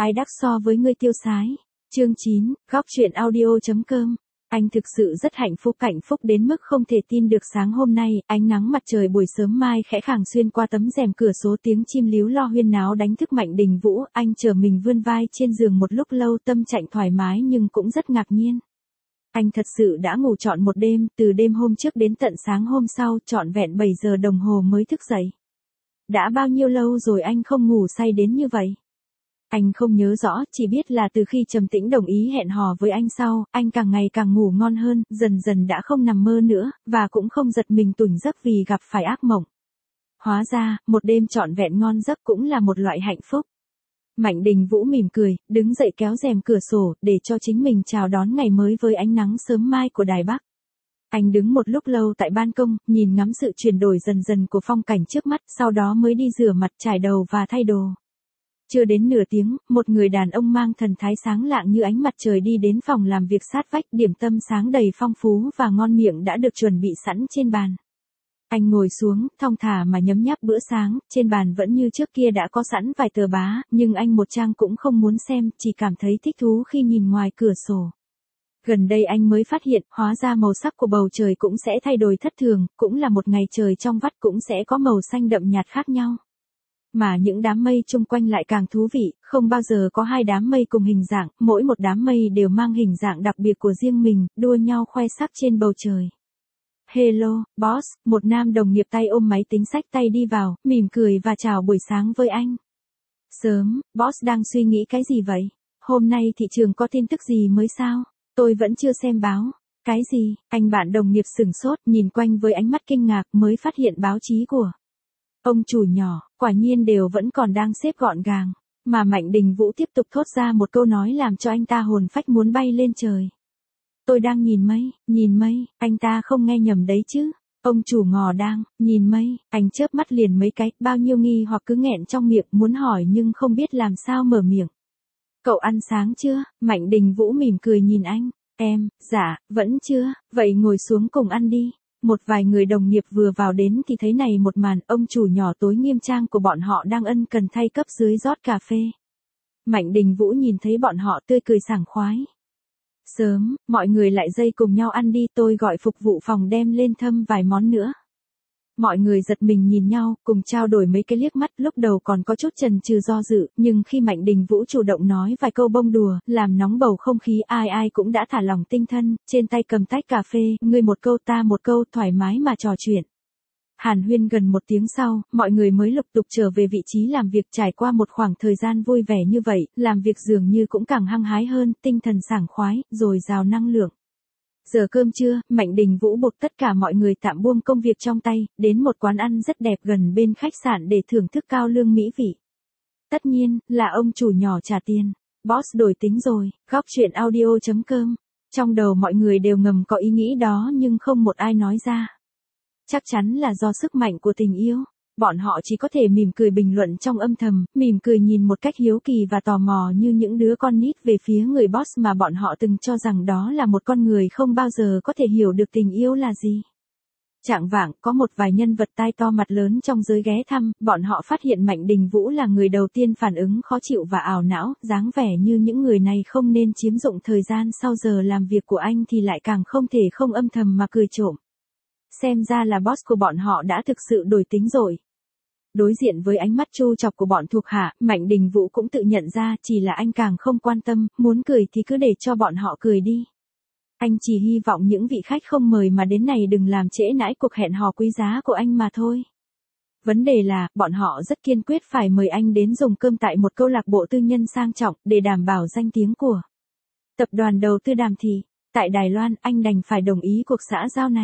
Ai đắc so với ngươi tiêu sái. Chương 9, góc truyện audio.com. Anh thực sự rất hạnh phúc đến mức không thể tin được sáng hôm nay, ánh nắng mặt trời buổi sớm mai khẽ khàng xuyên qua tấm rèm cửa sổ, tiếng chim líu lo huyên náo đánh thức Mạnh Đình Vũ, anh chờ mình vươn vai trên giường một lúc lâu, tâm trạng thoải mái nhưng cũng rất ngạc nhiên. Anh thật sự đã ngủ trọn một đêm, từ đêm hôm trước đến tận sáng hôm sau, trọn vẹn 7 giờ đồng hồ mới thức dậy. Đã bao nhiêu lâu rồi anh không ngủ say đến như vậy? Anh không nhớ rõ, chỉ biết là từ khi Trầm Tĩnh đồng ý hẹn hò với anh sau, anh càng ngày càng ngủ ngon hơn, dần dần đã không nằm mơ nữa, và cũng không giật mình tỉnh giấc vì gặp phải ác mộng. Hóa ra, một đêm trọn vẹn ngon giấc cũng là một loại hạnh phúc. Mạnh Đình Vũ mỉm cười, đứng dậy kéo rèm cửa sổ, để cho chính mình chào đón ngày mới với ánh nắng sớm mai của Đài Bắc. Anh đứng một lúc lâu tại ban công, nhìn ngắm sự chuyển đổi dần dần của phong cảnh trước mắt, sau đó mới đi rửa mặt, chải đầu và thay đồ. Chưa đến nửa tiếng, một người đàn ông mang thần thái sáng lạng như ánh mặt trời đi đến phòng làm việc sát vách, điểm tâm sáng đầy phong phú và ngon miệng đã được chuẩn bị sẵn trên bàn. Anh ngồi xuống, thong thả mà nhấm nháp bữa sáng, trên bàn vẫn như trước kia đã có sẵn vài tờ báo, nhưng anh một trang cũng không muốn xem, chỉ cảm thấy thích thú khi nhìn ngoài cửa sổ. Gần đây anh mới phát hiện, hóa ra màu sắc của bầu trời cũng sẽ thay đổi thất thường, cũng là một ngày trời trong vắt cũng sẽ có màu xanh đậm nhạt khác nhau. Mà những đám mây chung quanh lại càng thú vị, không bao giờ có hai đám mây cùng hình dạng, mỗi một đám mây đều mang hình dạng đặc biệt của riêng mình, đua nhau khoe sắc trên bầu trời. Hello, boss, một nam đồng nghiệp tay ôm máy tính xách tay đi vào, mỉm cười và chào buổi sáng với anh. Sớm, boss đang suy nghĩ cái gì vậy? Hôm nay thị trường có tin tức gì mới sao? Tôi vẫn chưa xem báo. Cái gì? Anh bạn đồng nghiệp sửng sốt, nhìn quanh với ánh mắt kinh ngạc mới phát hiện báo chí của ông chủ nhỏ, quả nhiên đều vẫn còn đang xếp gọn gàng. Mà Mạnh Đình Vũ tiếp tục thốt ra một câu nói làm cho anh ta hồn phách muốn bay lên trời. Tôi đang nhìn mây, anh ta không nghe nhầm đấy chứ. Ông chủ ngò đang, nhìn mây, anh chớp mắt liền mấy cái, bao nhiêu nghi hoặc cứ nghẹn trong miệng muốn hỏi nhưng không biết làm sao mở miệng. Cậu ăn sáng chưa? Mạnh Đình Vũ mỉm cười nhìn anh. Em, dạ, vẫn chưa, vậy ngồi xuống cùng ăn đi. Một vài người đồng nghiệp vừa vào đến thì thấy này một màn, ông chủ nhỏ tối nghiêm trang của bọn họ đang ân cần thay cấp dưới rót cà phê. Mạnh Đình Vũ nhìn thấy bọn họ tươi cười sảng khoái. Sớm, mọi người lại dây cùng nhau ăn đi, tôi gọi phục vụ phòng đem lên thâm vài món nữa. Mọi người giật mình nhìn nhau, cùng trao đổi mấy cái liếc mắt, lúc đầu còn có chút chần chừ do dự, nhưng khi Mạnh Đình Vũ chủ động nói vài câu bông đùa, làm nóng bầu không khí, ai cũng đã thả lỏng tinh thần, trên tay cầm tách cà phê, ngươi một câu ta một câu, thoải mái mà trò chuyện. Hàn huyên gần một tiếng sau, mọi người mới lục tục trở về vị trí làm việc. Trải qua một khoảng thời gian vui vẻ như vậy, làm việc dường như cũng càng hăng hái hơn, tinh thần sảng khoái, dồi dào năng lượng. Giờ cơm trưa, Mạnh Đình Vũ buộc tất cả mọi người tạm buông công việc trong tay, đến một quán ăn rất đẹp gần bên khách sạn để thưởng thức cao lương mỹ vị. Tất nhiên, là ông chủ nhỏ trả tiền. Boss đổi tính rồi, góc truyện audio.com. Trong đầu mọi người đều ngầm có ý nghĩ đó nhưng không một ai nói ra. Chắc chắn là do sức mạnh của tình yêu. Bọn họ chỉ có thể mỉm cười bình luận trong âm thầm, mỉm cười nhìn một cách hiếu kỳ và tò mò như những đứa con nít về phía người boss mà bọn họ từng cho rằng đó là một con người không bao giờ có thể hiểu được tình yêu là gì. Chạng vạng, có một vài nhân vật tai to mặt lớn trong giới ghé thăm, bọn họ phát hiện Mạnh Đình Vũ là người đầu tiên phản ứng khó chịu và ảo não, dáng vẻ như những người này không nên chiếm dụng thời gian sau giờ làm việc của anh thì lại càng không thể không âm thầm mà cười trộm. Xem ra là boss của bọn họ đã thực sự đổi tính rồi. Đối diện với ánh mắt trêu chọc của bọn thuộc hạ, Mạnh Đình Vũ cũng tự nhận ra chỉ là anh càng không quan tâm, muốn cười thì cứ để cho bọn họ cười đi. Anh chỉ hy vọng những vị khách không mời mà đến này đừng làm trễ nải cuộc hẹn hò quý giá của anh mà thôi. Vấn đề là, bọn họ rất kiên quyết phải mời anh đến dùng cơm tại một câu lạc bộ tư nhân sang trọng để đảm bảo danh tiếng của tập đoàn đầu tư Đàm Thị. Tại Đài Loan, anh đành phải đồng ý cuộc xã giao này.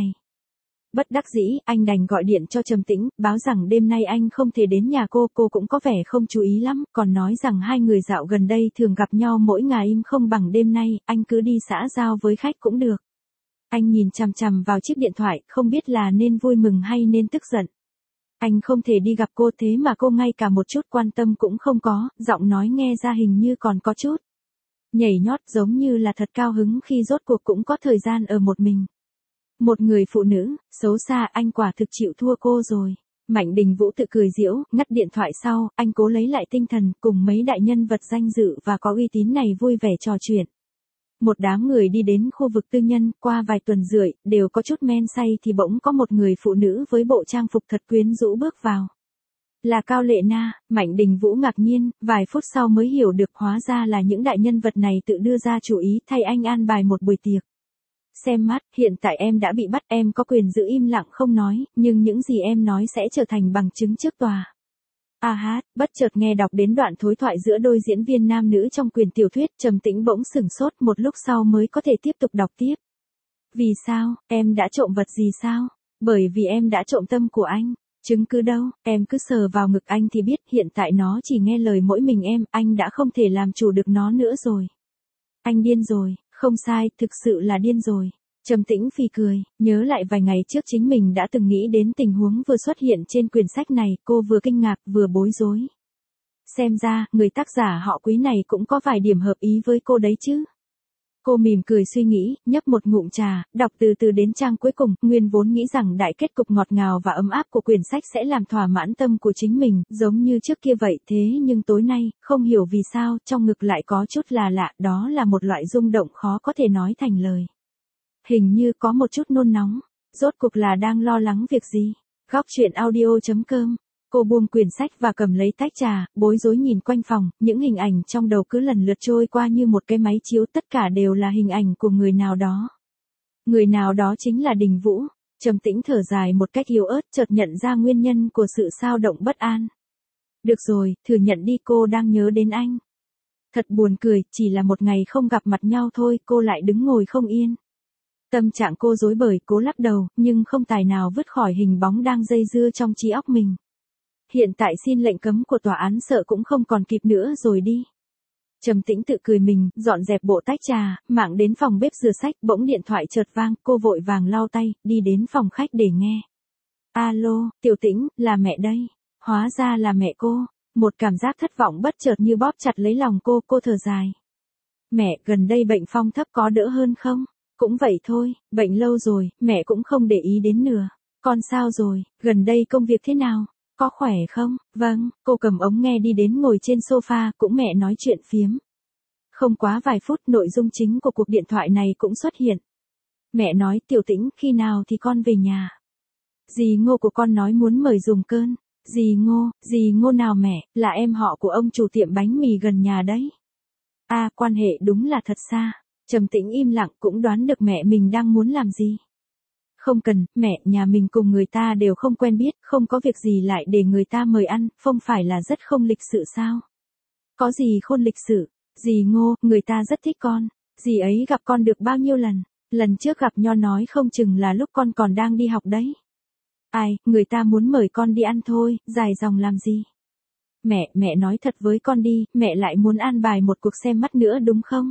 Bất đắc dĩ, anh đành gọi điện cho Trầm Tĩnh, báo rằng đêm nay anh không thể đến nhà cô cũng có vẻ không chú ý lắm, còn nói rằng hai người dạo gần đây thường gặp nhau mỗi ngày, im không bằng đêm nay, anh cứ đi xã giao với khách cũng được. Anh nhìn chằm chằm vào chiếc điện thoại, không biết là nên vui mừng hay nên tức giận. Anh không thể đi gặp cô thế mà cô ngay cả một chút quan tâm cũng không có, giọng nói nghe ra hình như còn có chút nhảy nhót, giống như là thật cao hứng khi rốt cuộc cũng có thời gian ở một mình. Một người phụ nữ, xấu xa, anh quả thực chịu thua cô rồi. Mạnh Đình Vũ tự cười giễu, ngắt điện thoại sau, anh cố lấy lại tinh thần, cùng mấy đại nhân vật danh dự và có uy tín này vui vẻ trò chuyện. Một đám người đi đến khu vực tư nhân, qua vài tuần rưỡi, đều có chút men say thì bỗng có một người phụ nữ với bộ trang phục thật quyến rũ bước vào. Là Cao Lệ Na. Mạnh Đình Vũ ngạc nhiên, vài phút sau mới hiểu được hóa ra là những đại nhân vật này tự đưa ra chủ ý thay anh an bài một buổi tiệc. Xem mắt, hiện tại em đã bị bắt, em có quyền giữ im lặng không nói, nhưng những gì em nói sẽ trở thành bằng chứng trước tòa. Bất chợt nghe đọc đến đoạn thối thoại giữa đôi diễn viên nam nữ trong quyển tiểu thuyết, Trầm Tĩnh bỗng sửng sốt, một lúc sau mới có thể tiếp tục đọc tiếp. Vì sao, em đã trộm vật gì sao? Bởi vì em đã trộm tâm của anh. Chứng cứ đâu, em cứ sờ vào ngực anh thì biết, hiện tại nó chỉ nghe lời mỗi mình em, anh đã không thể làm chủ được nó nữa rồi. Anh điên rồi, không sai, thực sự là điên rồi. Trầm Tĩnh phì cười, nhớ lại vài ngày trước chính mình đã từng nghĩ đến tình huống vừa xuất hiện trên quyển sách này, cô vừa kinh ngạc vừa bối rối. Xem ra, người tác giả họ Quý này cũng có vài điểm hợp ý với cô đấy chứ. Cô mỉm cười suy nghĩ, nhấp một ngụm trà, đọc từ từ đến trang cuối cùng, nguyên vốn nghĩ rằng đại kết cục ngọt ngào và ấm áp của quyển sách sẽ làm thỏa mãn tâm của chính mình, giống như trước kia vậy, thế nhưng tối nay, không hiểu vì sao, trong ngực lại có chút là lạ, đó là một loại rung động khó có thể nói thành lời. Hình như có một chút nôn nóng, rốt cuộc là đang lo lắng việc gì? Góc truyện audio.com. Cô buông quyển sách và cầm lấy tách trà, bối rối nhìn quanh phòng, những hình ảnh trong đầu cứ lần lượt trôi qua như một cái máy chiếu, tất cả đều là hình ảnh của người nào đó. Người nào đó chính là Đình Vũ. Trầm Tĩnh thở dài một cách yếu ớt, chợt nhận ra nguyên nhân của sự xao động bất an. Được rồi, thừa nhận đi, cô đang nhớ đến anh. Thật buồn cười, chỉ là một ngày không gặp mặt nhau thôi, cô lại đứng ngồi không yên. Tâm trạng cô rối bời, cố lắc đầu, nhưng không tài nào vứt khỏi hình bóng đang dây dưa trong trí óc mình. Hiện tại xin lệnh cấm của tòa án sợ cũng không còn kịp nữa rồi đi. Trầm Tĩnh tự cười mình, dọn dẹp bộ tách trà, mạng đến phòng bếp rửa sách, bỗng điện thoại chợt vang, cô vội vàng lau tay, đi đến phòng khách để nghe. Alo, Tiểu Tĩnh, là mẹ đây. Hóa ra là mẹ cô. Một cảm giác thất vọng bất chợt như bóp chặt lấy lòng cô thở dài. Mẹ, gần đây bệnh phong thấp có đỡ hơn không? Cũng vậy thôi, bệnh lâu rồi, mẹ cũng không để ý đến nữa. Con sao rồi, gần đây công việc thế nào? Có khỏe không? Vâng, cô cầm ống nghe đi đến ngồi trên sofa, cũng mẹ nói chuyện phiếm. Không quá vài phút, nội dung chính của cuộc điện thoại này cũng xuất hiện. Mẹ nói, Tiểu Tĩnh, khi nào thì con về nhà? Dì Ngô của con nói muốn mời dùng cơm. Dì Ngô nào mẹ, là em họ của ông chủ tiệm bánh mì gần nhà đấy. Quan hệ đúng là thật xa. Trầm Tĩnh im lặng, cũng đoán được mẹ mình đang muốn làm gì. Không cần, mẹ, nhà mình cùng người ta đều không quen biết, không có việc gì lại để người ta mời ăn, không phải là rất không lịch sự sao? Có gì khôn lịch sự? Dì Ngô, người ta rất thích con. Dì ấy gặp con được bao nhiêu lần? Lần trước gặp Nho nói không chừng là lúc con còn đang đi học đấy. Người ta muốn mời con đi ăn thôi, dài dòng làm gì? Mẹ nói thật với con đi, mẹ lại muốn an bài một cuộc xem mắt nữa đúng không?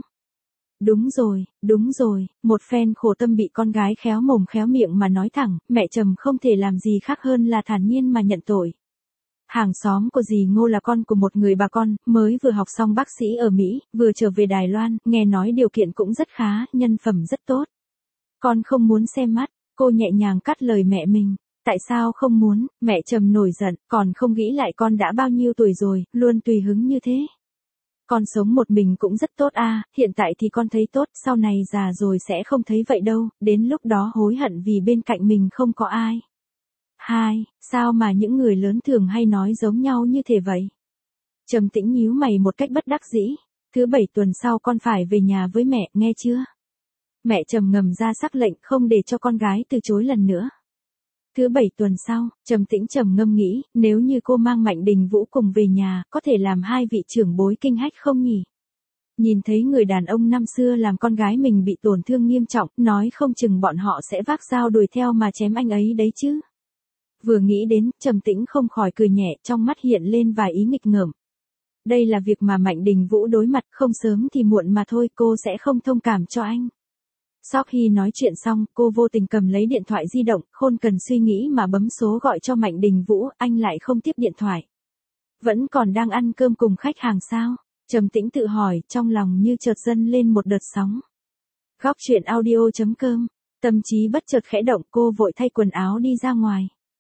Đúng rồi, một phen khổ tâm bị con gái khéo mồm khéo miệng mà nói thẳng, mẹ Trầm không thể làm gì khác hơn là thản nhiên mà nhận tội. Hàng xóm của dì Ngô là con của một người bà con, mới vừa học xong bác sĩ ở Mỹ, vừa trở về Đài Loan, nghe nói điều kiện cũng rất khá, nhân phẩm rất tốt. Con không muốn xem mắt, cô nhẹ nhàng cắt lời mẹ mình. Tại sao không muốn? Mẹ Trầm nổi giận, còn không nghĩ lại con đã bao nhiêu tuổi rồi, luôn tùy hứng như thế. Con sống một mình cũng rất tốt hiện tại thì con thấy tốt, sau này già rồi sẽ không thấy vậy đâu, đến lúc đó hối hận vì bên cạnh mình không có ai. Sao mà những người lớn thường hay nói giống nhau như thế vậy? Trầm Tĩnh nhíu mày một cách bất đắc dĩ. Thứ 7 tuần sau con phải về nhà với mẹ, nghe chưa? Mẹ Trầm ngầm ra sắc lệnh không để cho con gái từ chối lần nữa. Thứ 7 tuần sau, Trầm Tĩnh trầm ngâm nghĩ, nếu như cô mang Mạnh Đình Vũ cùng về nhà, có thể làm hai vị trưởng bối kinh hách không nhỉ? Nhìn thấy người đàn ông năm xưa làm con gái mình bị tổn thương nghiêm trọng, nói không chừng bọn họ sẽ vác dao đuổi theo mà chém anh ấy đấy chứ. Vừa nghĩ đến, Trầm Tĩnh không khỏi cười nhẹ, trong mắt hiện lên vài ý nghịch ngợm. Đây là việc mà Mạnh Đình Vũ đối mặt, không sớm thì muộn mà thôi, cô sẽ không thông cảm cho anh. Sau khi nói chuyện xong, cô vô tình cầm lấy điện thoại di động, không cần suy nghĩ mà bấm số gọi cho Mạnh Đình Vũ, anh lại không tiếp điện thoại. Vẫn còn đang ăn cơm cùng khách hàng sao? Trầm Tĩnh tự hỏi, trong lòng như chợt dâng lên một đợt sóng. Góc truyện audio.com, tâm trí bất chợt khẽ động, cô vội thay quần áo đi ra ngoài.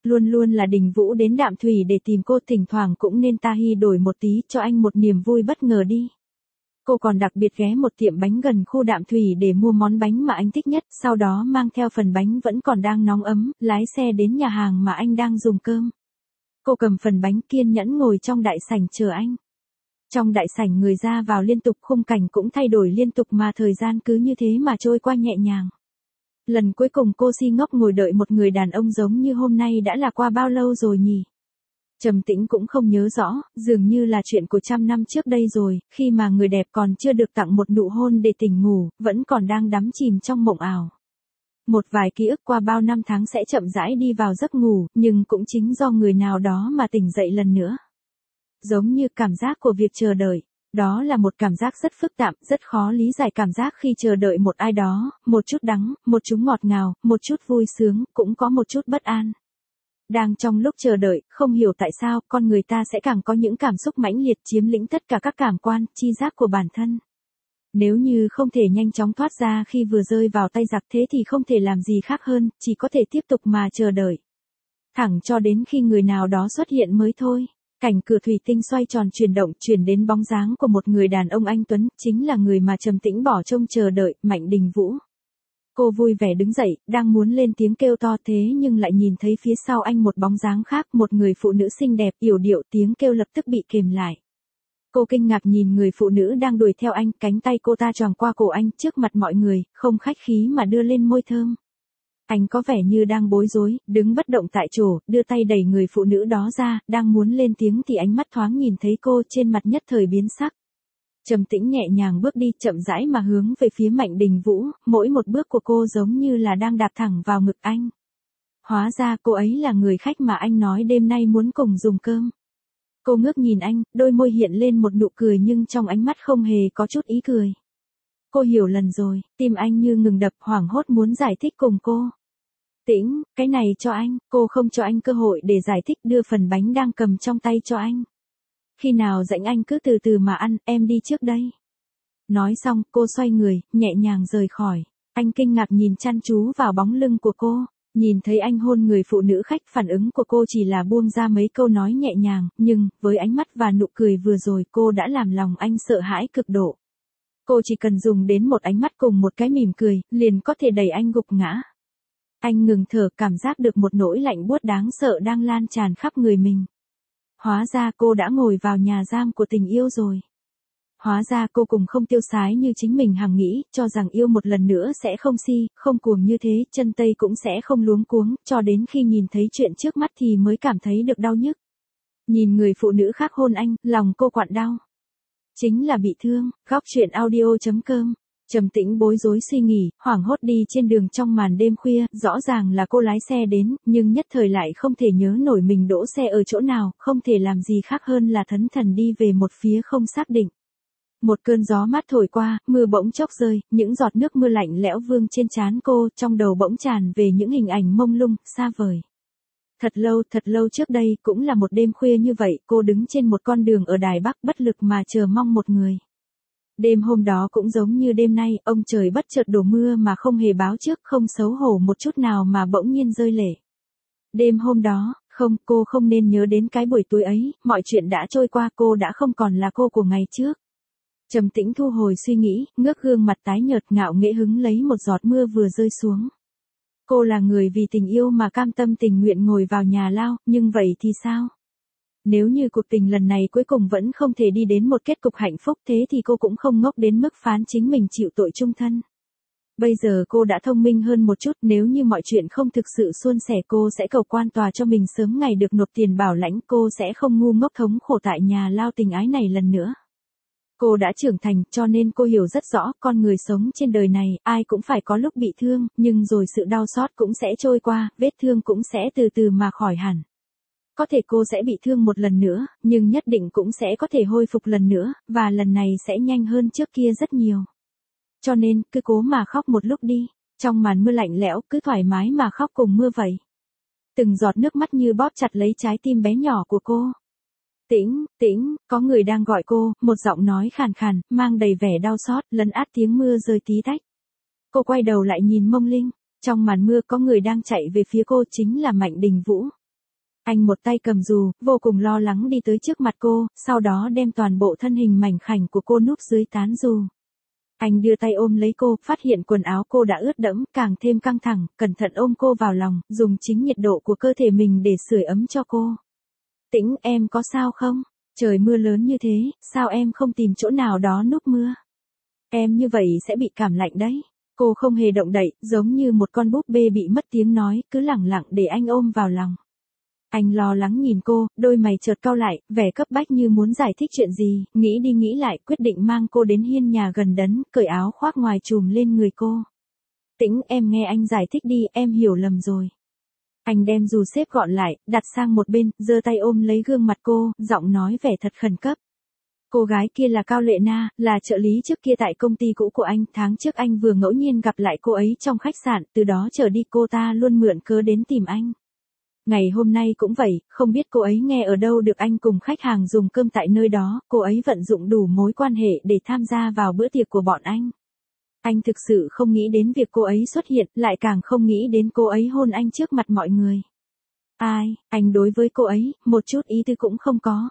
Luôn luôn là Đình Vũ đến Đạm Thủy để tìm cô, thỉnh thoảng cũng nên Tahi đổi một tí cho anh một niềm vui bất ngờ đi. Cô còn đặc biệt ghé một tiệm bánh gần khu Đạm Thủy để mua món bánh mà anh thích nhất, sau đó mang theo phần bánh vẫn còn đang nóng ấm, lái xe đến nhà hàng mà anh đang dùng cơm. Cô cầm phần bánh kiên nhẫn ngồi trong đại sảnh chờ anh. Trong đại sảnh người ra vào liên tục, khung cảnh cũng thay đổi liên tục mà thời gian cứ như thế mà trôi qua nhẹ nhàng. Lần cuối cùng cô si ngốc ngồi đợi một người đàn ông giống như hôm nay đã là qua bao lâu rồi nhỉ? Trầm Tĩnh cũng không nhớ rõ, dường như là chuyện của 100 năm trước đây rồi, khi mà người đẹp còn chưa được tặng một nụ hôn để tỉnh ngủ, vẫn còn đang đắm chìm trong mộng ảo. Một vài ký ức qua bao năm tháng sẽ chậm rãi đi vào giấc ngủ, nhưng cũng chính do người nào đó mà tỉnh dậy lần nữa. Giống như cảm giác của việc chờ đợi. Đó là một cảm giác rất phức tạp, rất khó lý giải cảm giác khi chờ đợi một ai đó, một chút đắng, một chút ngọt ngào, một chút vui sướng, cũng có một chút bất an. Đang trong lúc chờ đợi, không hiểu tại sao, con người ta sẽ càng có những cảm xúc mãnh liệt chiếm lĩnh tất cả các cảm quan, chi giác của bản thân. Nếu như không thể nhanh chóng thoát ra khi vừa rơi vào tay giặc thế thì không thể làm gì khác hơn, chỉ có thể tiếp tục mà chờ đợi. Thẳng cho đến khi người nào đó xuất hiện mới thôi. Cảnh cửa thủy tinh xoay tròn chuyển động chuyển đến bóng dáng của một người đàn ông anh tuấn, chính là người mà Trầm Tĩnh bỏ trông chờ đợi, Mạnh Đình Vũ. Cô vui vẻ đứng dậy, đang muốn lên tiếng kêu to thế nhưng lại nhìn thấy phía sau anh một bóng dáng khác, một người phụ nữ xinh đẹp, yểu điệu, tiếng kêu lập tức bị kềm lại. Cô kinh ngạc nhìn người phụ nữ đang đuổi theo anh, cánh tay cô ta choàng qua cổ anh trước mặt mọi người, không khách khí mà đưa lên môi thơm. Anh có vẻ như đang bối rối, đứng bất động tại chỗ, đưa tay đẩy người phụ nữ đó ra, đang muốn lên tiếng thì ánh mắt thoáng nhìn thấy cô, trên mặt nhất thời biến sắc. Trầm Tĩnh nhẹ nhàng bước đi, chậm rãi mà hướng về phía Mạnh Đình Vũ, mỗi một bước của cô giống như là đang đạp thẳng vào ngực anh. Hóa ra cô ấy là người khách mà anh nói đêm nay muốn cùng dùng cơm. Cô ngước nhìn anh, đôi môi hiện lên một nụ cười nhưng trong ánh mắt không hề có chút ý cười. Cô hiểu lần rồi, tim anh như ngừng đập, hoảng hốt muốn giải thích cùng cô. Tĩnh, cái này cho anh, cô không cho anh cơ hội để giải thích, đưa phần bánh đang cầm trong tay cho anh. Khi nào rảnh anh cứ từ từ mà ăn, em đi trước đây. Nói xong, cô xoay người, nhẹ nhàng rời khỏi. Anh kinh ngạc nhìn chăm chú vào bóng lưng của cô. Nhìn thấy anh hôn người phụ nữ khách, phản ứng của cô chỉ là buông ra mấy câu nói nhẹ nhàng, nhưng, với ánh mắt và nụ cười vừa rồi cô đã làm lòng anh sợ hãi cực độ. Cô chỉ cần dùng đến một ánh mắt cùng một cái mỉm cười, liền có thể đẩy anh gục ngã. Anh ngừng thở, cảm giác được một nỗi lạnh buốt đáng sợ đang lan tràn khắp người mình. Hóa ra cô đã ngồi vào nhà giam của tình yêu rồi. Hóa ra cô cùng không tiêu sái như chính mình hằng nghĩ, cho rằng yêu một lần nữa sẽ không si, không cuồng như thế, chân tây cũng sẽ không luống cuống, cho đến khi nhìn thấy chuyện trước mắt thì mới cảm thấy được đau nhức. Nhìn người phụ nữ khác hôn anh, lòng cô quặn đau. Chính là bị thương. Góc truyện audio.com. Trầm Tĩnh bối rối suy nghĩ, hoảng hốt đi trên đường trong màn đêm khuya, rõ ràng là cô lái xe đến, nhưng nhất thời lại không thể nhớ nổi mình đỗ xe ở chỗ nào, không thể làm gì khác hơn là thẫn thờ đi về một phía không xác định. Một cơn gió mát thổi qua, mưa bỗng chốc rơi, những giọt nước mưa lạnh lẽo vương trên trán cô, trong đầu bỗng tràn về những hình ảnh mông lung, xa vời. Thật lâu trước đây, cũng là một đêm khuya như vậy, cô đứng trên một con đường ở Đài Bắc bất lực mà chờ mong một người. Đêm hôm đó cũng giống như đêm nay, ông trời bất chợt đổ mưa mà không hề báo trước, không xấu hổ một chút nào mà bỗng nhiên rơi lệ. Đêm hôm đó, cô không nên nhớ đến cái buổi tối ấy, mọi chuyện đã trôi qua, cô đã không còn là cô của ngày trước. Trầm Tĩnh thu hồi suy nghĩ, ngước gương mặt tái nhợt ngạo nghễ hứng lấy một giọt mưa vừa rơi xuống. Cô là người vì tình yêu mà cam tâm tình nguyện ngồi vào nhà lao, nhưng vậy thì sao? Nếu như cuộc tình lần này cuối cùng vẫn không thể đi đến một kết cục hạnh phúc thế thì cô cũng không ngốc đến mức phán chính mình chịu tội chung thân. Bây giờ cô đã thông minh hơn một chút, nếu như mọi chuyện không thực sự suôn sẻ cô sẽ cầu quan tòa cho mình sớm ngày được nộp tiền bảo lãnh, cô sẽ không ngu ngốc thống khổ tại nhà lao tình ái này lần nữa. Cô đã trưởng thành, cho nên cô hiểu rất rõ, con người sống trên đời này, ai cũng phải có lúc bị thương, nhưng rồi sự đau xót cũng sẽ trôi qua, vết thương cũng sẽ từ từ mà khỏi hẳn. Có thể cô sẽ bị thương một lần nữa, nhưng nhất định cũng sẽ có thể hồi phục lần nữa, và lần này sẽ nhanh hơn trước kia rất nhiều. Cho nên, cứ cố mà khóc một lúc đi, trong màn mưa lạnh lẽo, cứ thoải mái mà khóc cùng mưa vậy. Từng giọt nước mắt như bóp chặt lấy trái tim bé nhỏ của cô. Tĩnh, Tĩnh, có người đang gọi cô, một giọng nói khàn khàn, mang đầy vẻ đau xót, lấn át tiếng mưa rơi tí tách. Cô quay đầu lại nhìn Mông Linh, trong màn mưa có người đang chạy về phía cô, chính là Mạnh Đình Vũ. Anh một tay cầm dù, vô cùng lo lắng đi tới trước mặt cô, sau đó đem toàn bộ thân hình mảnh khảnh của cô núp dưới tán dù. Anh đưa tay ôm lấy cô, phát hiện quần áo cô đã ướt đẫm, càng thêm căng thẳng, cẩn thận ôm cô vào lòng, dùng chính nhiệt độ của cơ thể mình để sưởi ấm cho cô. Tĩnh, em có sao không? Trời mưa lớn như thế, sao em không tìm chỗ nào đó núp mưa? Em như vậy sẽ bị cảm lạnh đấy. Cô không hề động đậy, giống như một con búp bê bị mất tiếng nói, cứ lẳng lặng để anh ôm vào lòng. Anh lo lắng nhìn cô, đôi mày chợt cau lại, vẻ cấp bách như muốn giải thích chuyện gì, nghĩ đi nghĩ lại, quyết định mang cô đến hiên nhà gần đấn, cởi áo khoác ngoài trùm lên người cô. Tĩnh, em nghe anh giải thích đi, em hiểu lầm rồi. Anh đem dù xếp gọn lại, đặt sang một bên, giơ tay ôm lấy gương mặt cô, giọng nói vẻ thật khẩn cấp. Cô gái kia là Cao Lệ Na, là trợ lý trước kia tại công ty cũ của anh, tháng trước anh vừa ngẫu nhiên gặp lại cô ấy trong khách sạn, từ đó trở đi cô ta luôn mượn cớ đến tìm anh. Ngày hôm nay cũng vậy, không biết cô ấy nghe ở đâu được anh cùng khách hàng dùng cơm tại nơi đó, cô ấy vận dụng đủ mối quan hệ để tham gia vào bữa tiệc của bọn anh. Anh thực sự không nghĩ đến việc cô ấy xuất hiện, lại càng không nghĩ đến cô ấy hôn anh trước mặt mọi người. Ai, anh đối với cô ấy, một chút ý tư cũng không có.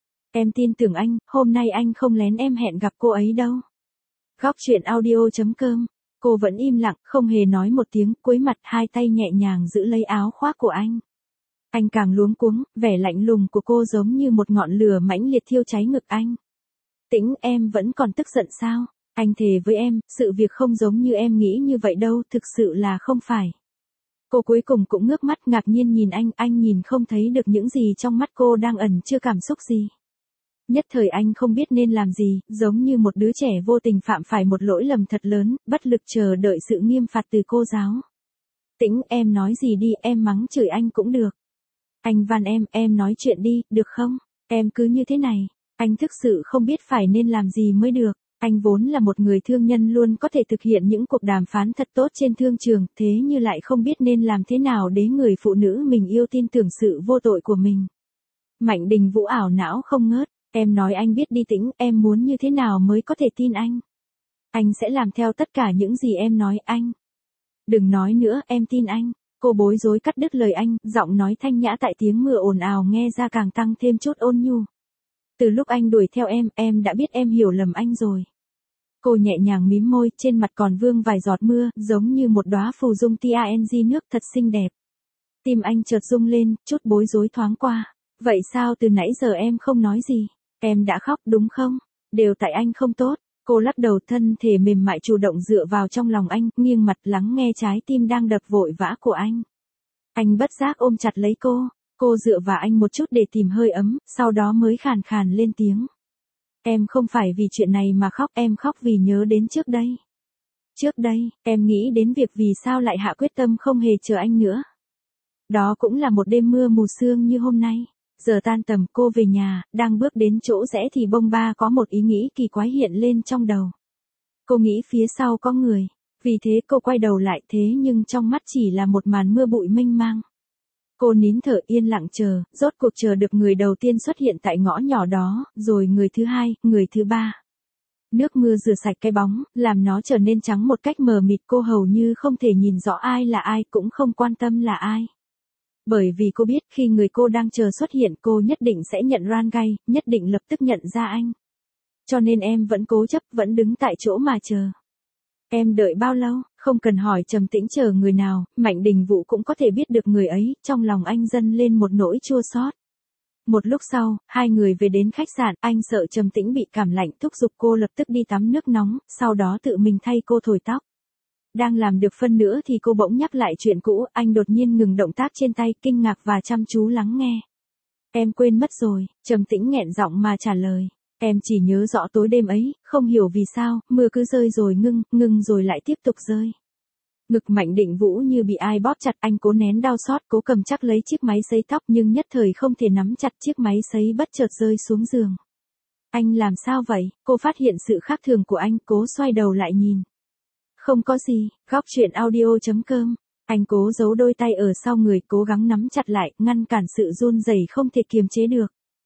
Em tin tưởng anh, hôm nay anh không lén em hẹn gặp cô ấy đâu. Góc chuyện audio.com. Cô vẫn im lặng, không hề nói một tiếng, cúi mặt, hai tay nhẹ nhàng giữ lấy áo khoác của anh. Anh càng luống cuống, vẻ lạnh lùng của cô giống như một ngọn lửa mãnh liệt thiêu cháy ngực anh. Tĩnh, em vẫn còn tức giận sao? Anh thề với em, sự việc không giống như em nghĩ như vậy đâu, thực sự là không phải. Cô cuối cùng cũng ngước mắt ngạc nhiên nhìn anh nhìn không thấy được những gì trong mắt cô đang ẩn chứa cảm xúc gì. Nhất thời anh không biết nên làm gì, giống như một đứa trẻ vô tình phạm phải một lỗi lầm thật lớn, bất lực chờ đợi sự nghiêm phạt từ cô giáo. Tĩnh, em nói gì đi, em mắng chửi anh cũng được. Anh van em nói chuyện đi, được không? Em cứ như thế này, anh thực sự không biết phải nên làm gì mới được. Anh vốn là một người thương nhân luôn có thể thực hiện những cuộc đàm phán thật tốt trên thương trường, thế như lại không biết nên làm thế nào để người phụ nữ mình yêu tin tưởng sự vô tội của mình. Mạnh Đình Vũ ảo não không ngớt, em nói anh biết đi Tĩnh, em muốn như thế nào mới có thể tin anh? Anh sẽ làm theo tất cả những gì em nói anh. Đừng nói nữa, em tin anh. Cô bối rối cắt đứt lời anh, giọng nói thanh nhã tại tiếng mưa ồn ào nghe ra càng tăng thêm chút ôn nhu. Từ lúc anh đuổi theo em đã biết em hiểu lầm anh rồi. Cô nhẹ nhàng mím môi, trên mặt còn vương vài giọt mưa, giống như một đóa phù dung TNG nước thật xinh đẹp. Tim anh chợt rung lên, chút bối rối thoáng qua. Vậy sao từ nãy giờ em không nói gì? Em đã khóc đúng không? Đều tại anh không tốt. Cô lắc đầu, thân thể mềm mại chủ động dựa vào trong lòng anh, nghiêng mặt lắng nghe trái tim đang đập vội vã của anh. Anh bất giác ôm chặt lấy cô dựa vào anh một chút để tìm hơi ấm, sau đó mới khàn khàn lên tiếng. Em không phải vì chuyện này mà khóc, em khóc vì nhớ đến trước đây. Trước đây, em nghĩ đến việc vì sao lại hạ quyết tâm không hề chờ anh nữa. Đó cũng là một đêm mưa mù sương như hôm nay. Giờ tan tầm cô về nhà, đang bước đến chỗ rẽ thì bông ba có một ý nghĩ kỳ quái hiện lên trong đầu. Cô nghĩ phía sau có người, vì thế cô quay đầu lại thế nhưng trong mắt chỉ là một màn mưa bụi mênh mang. Cô nín thở yên lặng chờ, rốt cuộc chờ được người đầu tiên xuất hiện tại ngõ nhỏ đó, rồi người thứ hai, người thứ ba. Nước mưa rửa sạch cái bóng, làm nó trở nên trắng một cách mờ mịt, cô hầu như không thể nhìn rõ ai là ai, cũng không quan tâm là ai. Bởi vì cô biết khi người cô đang chờ xuất hiện cô nhất định sẽ nhận ran gay, nhất định lập tức nhận ra anh. Cho nên em vẫn cố chấp, vẫn đứng tại chỗ mà chờ. Em đợi bao lâu? Không cần hỏi, trầm tĩnh chờ người nào, Mạnh Đình Vũ cũng có thể biết được người ấy, trong lòng anh dâng lên một nỗi chua xót. Một lúc sau, hai người về đến khách sạn, anh sợ trầm tĩnh bị cảm lạnh thúc giục cô lập tức đi tắm nước nóng, sau đó tự mình thay cô thổi tóc. Đang làm được phân nữa thì cô bỗng nhắc lại chuyện cũ, anh đột nhiên ngừng động tác trên tay, kinh ngạc và chăm chú lắng nghe. Em quên mất rồi, trầm tĩnh nghẹn giọng mà trả lời. Em chỉ nhớ rõ tối đêm ấy, không hiểu vì sao, mưa cứ rơi rồi ngưng rồi lại tiếp tục rơi. Ngực Mạnh Định Vũ như bị ai bóp chặt, anh cố nén đau xót, cố cầm chắc lấy chiếc máy sấy tóc nhưng nhất thời không thể nắm chặt, chiếc máy sấy bất chợt rơi xuống giường. Anh làm sao vậy? Cô phát hiện sự khác thường của anh, cố xoay đầu lại nhìn. Không có gì, góc chuyện audio.com. Anh cố giấu đôi tay ở sau người, cố gắng nắm chặt lại, ngăn cản sự run rẩy không thể kiềm chế được.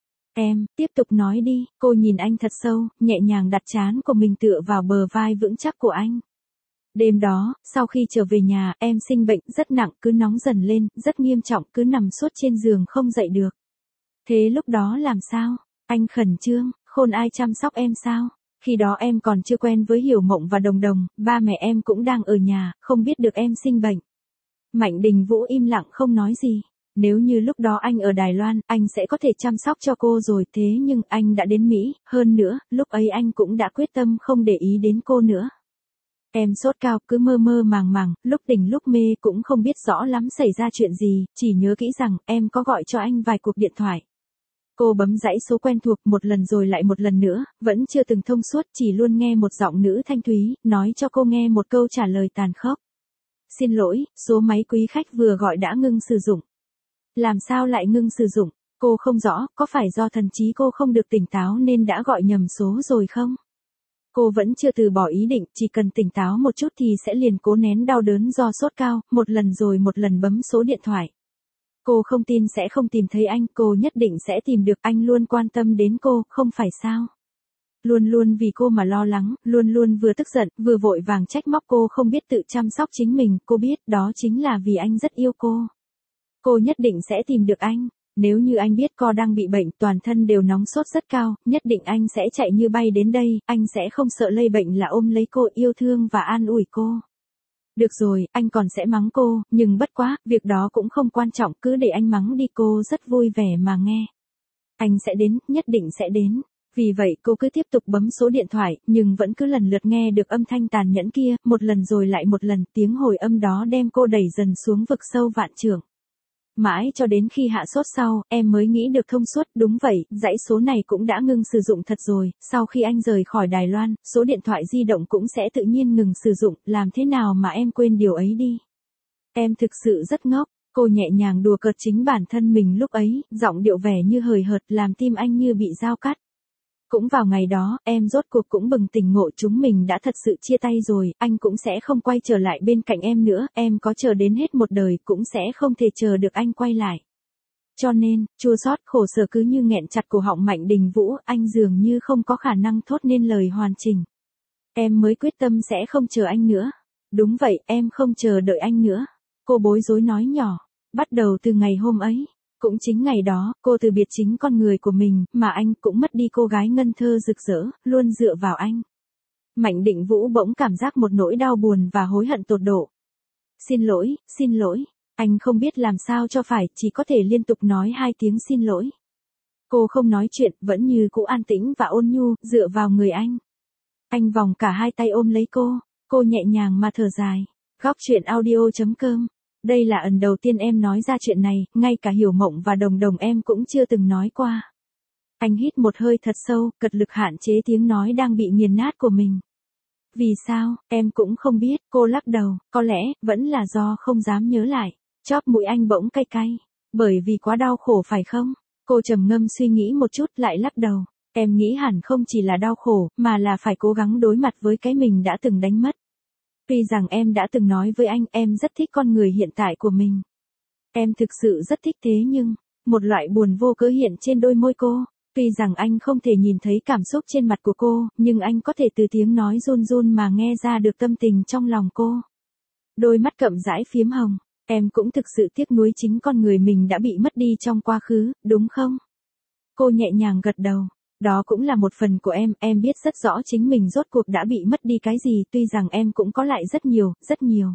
Em, tiếp tục nói đi, cô nhìn anh thật sâu, nhẹ nhàng đặt trán của mình tựa vào bờ vai vững chắc của anh. Đêm đó, sau khi trở về nhà, em sinh bệnh rất nặng, cứ nóng dần lên, rất nghiêm trọng, cứ nằm suốt trên giường không dậy được. Thế lúc đó làm sao? Anh khẩn trương, khôn ai chăm sóc em sao? Khi đó em còn chưa quen với Hiểu Mộng và Đồng Đồng, ba mẹ em cũng đang ở nhà, không biết được em sinh bệnh. Mạnh Đình Vũ im lặng không nói gì. Nếu như lúc đó anh ở Đài Loan, anh sẽ có thể chăm sóc cho cô rồi, thế nhưng anh đã đến Mỹ, hơn nữa, lúc ấy anh cũng đã quyết tâm không để ý đến cô nữa. Em sốt cao, cứ mơ mơ màng màng, lúc tỉnh lúc mê cũng không biết rõ lắm xảy ra chuyện gì, chỉ nhớ kỹ rằng em có gọi cho anh vài cuộc điện thoại. Cô bấm dãy số quen thuộc một lần rồi lại một lần nữa, vẫn chưa từng thông suốt, chỉ luôn nghe một giọng nữ thanh thúy, nói cho cô nghe một câu trả lời tàn khốc. Xin lỗi, số máy quý khách vừa gọi đã ngưng sử dụng. Làm sao lại ngưng sử dụng? Cô không rõ, có phải do thần trí cô không được tỉnh táo nên đã gọi nhầm số rồi không? Cô vẫn chưa từ bỏ ý định, chỉ cần tỉnh táo một chút thì sẽ liền cố nén đau đớn do sốt cao, một lần rồi một lần bấm số điện thoại. Cô không tin sẽ không tìm thấy anh, cô nhất định sẽ tìm được, anh luôn quan tâm đến cô, không phải sao? Luôn luôn vì cô mà lo lắng, luôn luôn vừa tức giận, vừa vội vàng trách móc cô không biết tự chăm sóc chính mình, cô biết đó chính là vì anh rất yêu cô. Cô nhất định sẽ tìm được anh. Nếu như anh biết cô đang bị bệnh, toàn thân đều nóng sốt rất cao, nhất định anh sẽ chạy như bay đến đây, anh sẽ không sợ lây bệnh là ôm lấy cô, yêu thương và an ủi cô. Được rồi, anh còn sẽ mắng cô, nhưng bất quá, việc đó cũng không quan trọng, cứ để anh mắng đi, cô rất vui vẻ mà nghe. Anh sẽ đến, nhất định sẽ đến. Vì vậy cô cứ tiếp tục bấm số điện thoại, nhưng vẫn cứ lần lượt nghe được âm thanh tàn nhẫn kia, một lần rồi lại một lần, tiếng hồi âm đó đem cô đẩy dần xuống vực sâu vạn trượng. Mãi cho đến khi hạ sốt sau, em mới nghĩ được thông suốt, đúng vậy, dãy số này cũng đã ngưng sử dụng thật rồi, sau khi anh rời khỏi Đài Loan, số điện thoại di động cũng sẽ tự nhiên ngừng sử dụng, làm thế nào mà em quên điều ấy đi. Em thực sự rất ngốc, cô nhẹ nhàng đùa cợt chính bản thân mình lúc ấy, giọng điệu vẻ như hời hợt làm tim anh như bị dao cắt. Cũng vào ngày đó, em rốt cuộc cũng bừng tỉnh ngộ chúng mình đã thật sự chia tay rồi, anh cũng sẽ không quay trở lại bên cạnh em nữa, em có chờ đến hết một đời cũng sẽ không thể chờ được anh quay lại. Cho nên, chua xót khổ sở cứ như nghẹn chặt cổ họng Mạnh Đình Vũ, anh dường như không có khả năng thốt nên lời hoàn chỉnh. Em mới quyết tâm sẽ không chờ anh nữa. Đúng vậy, em không chờ đợi anh nữa. Cô bối rối nói nhỏ, bắt đầu từ ngày hôm ấy. Cũng chính ngày đó, cô từ biệt chính con người của mình, mà anh cũng mất đi cô gái ngân thơ rực rỡ, luôn dựa vào anh. Mạnh Định Vũ bỗng cảm giác một nỗi đau buồn và hối hận tột độ. Xin lỗi, anh không biết làm sao cho phải, chỉ có thể liên tục nói hai tiếng xin lỗi. Cô không nói chuyện, vẫn như cũ an tĩnh và ôn nhu, dựa vào người anh. Anh vòng cả hai tay ôm lấy cô nhẹ nhàng mà thở dài. Góc truyện audio.com. Đây là lần đầu tiên em nói ra chuyện này, ngay cả Hiểu Mộng và Đồng Đồng em cũng chưa từng nói qua. Anh hít một hơi thật sâu, cật lực hạn chế tiếng nói đang bị nghiền nát của mình. Vì sao, em cũng không biết, cô lắc đầu, có lẽ, vẫn là do không dám nhớ lại. Chóp mũi anh bỗng cay cay. Bởi vì quá đau khổ phải không? Cô trầm ngâm suy nghĩ một chút lại lắc đầu. Em nghĩ hẳn không chỉ là đau khổ, mà là phải cố gắng đối mặt với cái mình đã từng đánh mất. Tuy rằng em đã từng nói với anh em rất thích con người hiện tại của mình. Em thực sự rất thích thế nhưng, một loại buồn vô cớ hiện trên đôi môi cô. Tuy rằng anh không thể nhìn thấy cảm xúc trên mặt của cô, nhưng anh có thể từ tiếng nói run run mà nghe ra được tâm tình trong lòng cô. Đôi mắt cậm rãi phiếm hồng, em cũng thực sự tiếc nuối chính con người mình đã bị mất đi trong quá khứ, đúng không? Cô nhẹ nhàng gật đầu. Đó cũng là một phần của em biết rất rõ chính mình rốt cuộc đã bị mất đi cái gì, tuy rằng em cũng có lại rất nhiều, rất nhiều.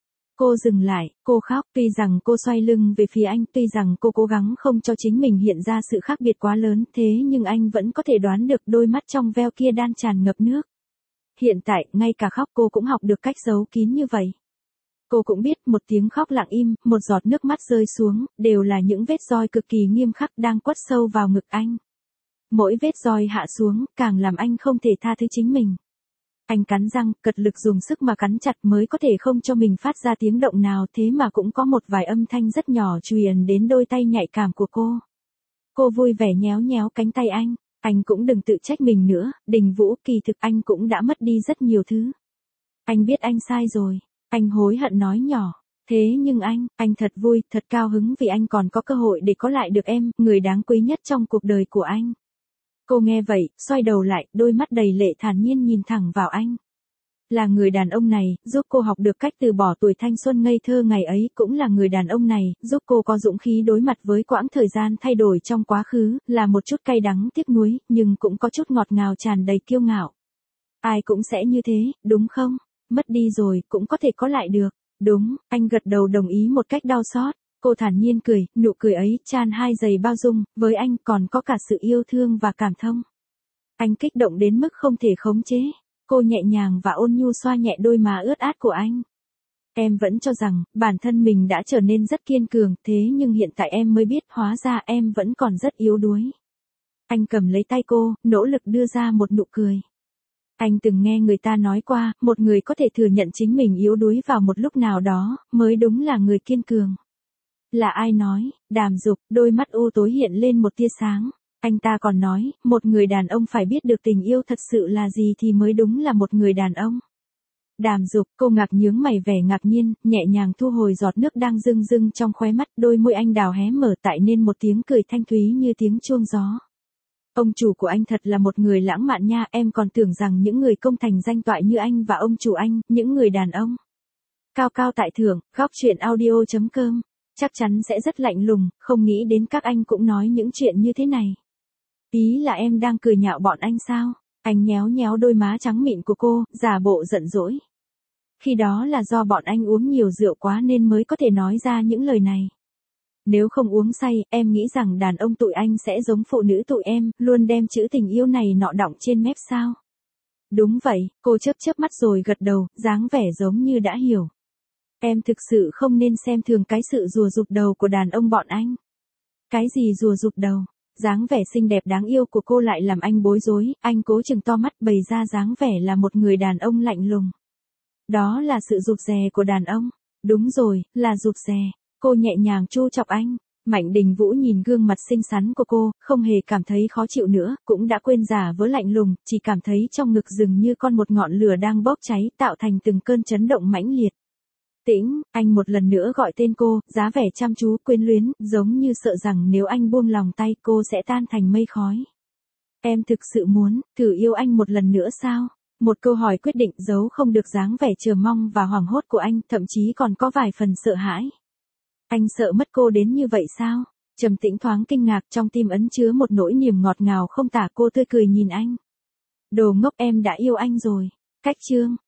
Cô dừng lại, cô khóc, tuy rằng cô xoay lưng về phía anh, tuy rằng cô cố gắng không cho chính mình hiện ra sự khác biệt quá lớn, thế nhưng anh vẫn có thể đoán được đôi mắt trong veo kia đang tràn ngập nước. Hiện tại, ngay cả khóc cô cũng học được cách giấu kín như vậy. Cô cũng biết một tiếng khóc lặng im, một giọt nước mắt rơi xuống, đều là những vết roi cực kỳ nghiêm khắc đang quất sâu vào ngực anh. Mỗi vết roi hạ xuống, càng làm anh không thể tha thứ chính mình. Anh cắn răng, cật lực dùng sức mà cắn chặt mới có thể không cho mình phát ra tiếng động nào, thế mà cũng có một vài âm thanh rất nhỏ truyền đến đôi tay nhạy cảm của cô. Cô vui vẻ nhéo nhéo cánh tay anh cũng đừng tự trách mình nữa, Đình Vũ, kỳ thực anh cũng đã mất đi rất nhiều thứ. Anh biết anh sai rồi, anh hối hận nói nhỏ. Thế nhưng anh thật vui, thật cao hứng vì anh còn có cơ hội để có lại được em, người đáng quý nhất trong cuộc đời của anh. Cô nghe vậy, xoay đầu lại, đôi mắt đầy lệ thản nhiên nhìn thẳng vào anh. Là người đàn ông này, giúp cô học được cách từ bỏ tuổi thanh xuân ngây thơ ngày ấy, cũng là người đàn ông này, giúp cô có dũng khí đối mặt với quãng thời gian thay đổi trong quá khứ, là một chút cay đắng tiếc nuối, nhưng cũng có chút ngọt ngào tràn đầy kiêu ngạo. Ai cũng sẽ như thế, đúng không? Mất đi rồi, cũng có thể có lại được. Đúng, anh gật đầu đồng ý một cách đau xót. Cô thản nhiên cười, nụ cười ấy tràn hai giây bao dung, với anh còn có cả sự yêu thương và cảm thông. Anh kích động đến mức không thể khống chế. Cô nhẹ nhàng và ôn nhu xoa nhẹ đôi má ướt át của anh. Em vẫn cho rằng, bản thân mình đã trở nên rất kiên cường, thế nhưng hiện tại em mới biết hóa ra em vẫn còn rất yếu đuối. Anh cầm lấy tay cô, nỗ lực đưa ra một nụ cười. Anh từng nghe người ta nói qua, một người có thể thừa nhận chính mình yếu đuối vào một lúc nào đó, mới đúng là người kiên cường. Là ai nói? Đàm Dục, đôi mắt u tối hiện lên một tia sáng. Anh ta còn nói, một người đàn ông phải biết được tình yêu thật sự là gì thì mới đúng là một người đàn ông. Đàm Dục, cô ngạc nhướng mày vẻ ngạc nhiên, nhẹ nhàng thu hồi giọt nước đang rưng rưng trong khóe mắt, đôi môi anh đào hé mở tại nên một tiếng cười thanh thúy như tiếng chuông gió. Ông chủ của anh thật là một người lãng mạn nha, em còn tưởng rằng những người công thành danh toại như anh và ông chủ anh, những người đàn ông cao cao tại thượng, góc chuyện audio.com, chắc chắn sẽ rất lạnh lùng, không nghĩ đến các anh cũng nói những chuyện như thế này. Ý là em đang cười nhạo bọn anh sao? Anh nhéo nhéo đôi má trắng mịn của cô, giả bộ giận dỗi. Khi đó là do bọn anh uống nhiều rượu quá nên mới có thể nói ra những lời này. Nếu không uống say, em nghĩ rằng đàn ông tụi anh sẽ giống phụ nữ tụi em, luôn đem chữ tình yêu này nọ đọng trên mép sao? Đúng vậy, cô chớp chớp mắt rồi gật đầu, dáng vẻ giống như đã hiểu. Em thực sự không nên xem thường cái sự rùa rụt đầu của đàn ông bọn anh. Cái gì rùa rụt đầu? Dáng vẻ xinh đẹp đáng yêu của cô lại làm anh bối rối, anh cố chừng to mắt bày ra dáng vẻ là một người đàn ông lạnh lùng. Đó là sự rụt rè của đàn ông. Đúng rồi, là rụt rè. Cô nhẹ nhàng chu chọc anh. Mạnh Đình Vũ nhìn gương mặt xinh xắn của cô, không hề cảm thấy khó chịu nữa, cũng đã quên giả vờ lạnh lùng, chỉ cảm thấy trong ngực dường như con một ngọn lửa đang bốc cháy, tạo thành từng cơn chấn động mãnh liệt. Tĩnh, anh một lần nữa gọi tên cô, giá vẻ chăm chú, quyến luyến, giống như sợ rằng nếu anh buông lòng tay cô sẽ tan thành mây khói. Em thực sự muốn, thử yêu anh một lần nữa sao? Một câu hỏi quyết định giấu không được dáng vẻ chờ mong và hoảng hốt của anh, thậm chí còn có vài phần sợ hãi. Anh sợ mất cô đến như vậy sao? Trầm Tĩnh thoáng kinh ngạc, trong tim ẩn chứa một nỗi niềm ngọt ngào không tả. Cô tươi cười nhìn anh. Đồ ngốc, em đã yêu anh rồi. Cách chương.